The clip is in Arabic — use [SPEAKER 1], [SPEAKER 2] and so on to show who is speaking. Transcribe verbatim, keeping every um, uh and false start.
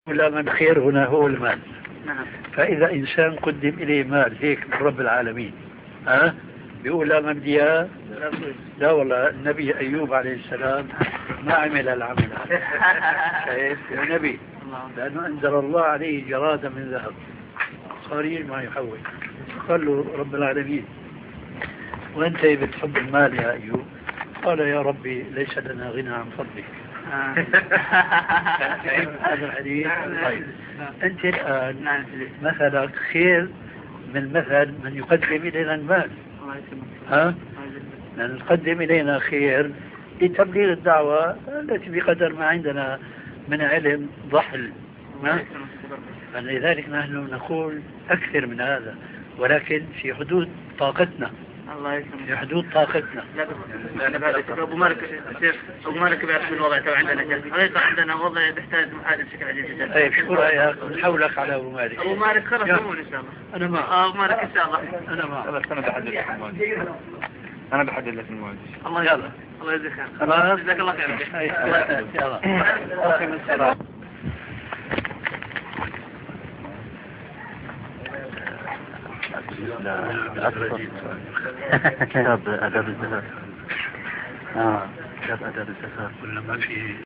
[SPEAKER 1] ولا من خير هنا هو المال. فإذا إنسان قدم إليه مال هيك من رب العالمين، ها بيقول لا من بدي إياه؟ لا والله النبي أيوب عليه السلام ما عمل العمل هذا. شايف يا نبي؟ لأنه أنزل الله عليه جرادة من ذهب صار ما يحول. قال له رب العالمين وأنت بتحب المال يا أيوب؟ قال يا ربي ليس لنا غنى عن فضلك. هذا الحديث. طيب أنت الآن مثلك خير من مثل من يقدم إلينا المال، ها؟ نقدم إلينا خير لتبليغ الدعوة التي بقدر ما عندنا من علم ضحل. لذلك نحن نقول أكثر من هذا، ولكن في حدود طاقتنا.
[SPEAKER 2] الله يسلمك.
[SPEAKER 1] في حدود طاقتنا.
[SPEAKER 2] لا بس لا ابو مالك شيخ ابو مالك بيعرف الوضع تبع عندنا جد حقيقه عندنا وضع يحتاج محادثه بشكل عجيب جدا.
[SPEAKER 1] طيب شو رايك نحولك على ابو مالك؟
[SPEAKER 2] ابو مالك خلص امور ان شاء الله.
[SPEAKER 1] انا ما
[SPEAKER 2] اه ابو مالك ان شاء الله.
[SPEAKER 1] انا ما
[SPEAKER 3] خلاص انا بحدد لك المواعيد. انا بحدد لك المواعيد.
[SPEAKER 2] الله يلا الله يجزيك خير.
[SPEAKER 1] خلاص
[SPEAKER 2] جزاك الله خير.
[SPEAKER 1] يلا اقم الصلاه.
[SPEAKER 3] كتاب آداب الزكاة.
[SPEAKER 1] اه
[SPEAKER 3] كتاب آداب الزكاة.
[SPEAKER 1] ولا ما في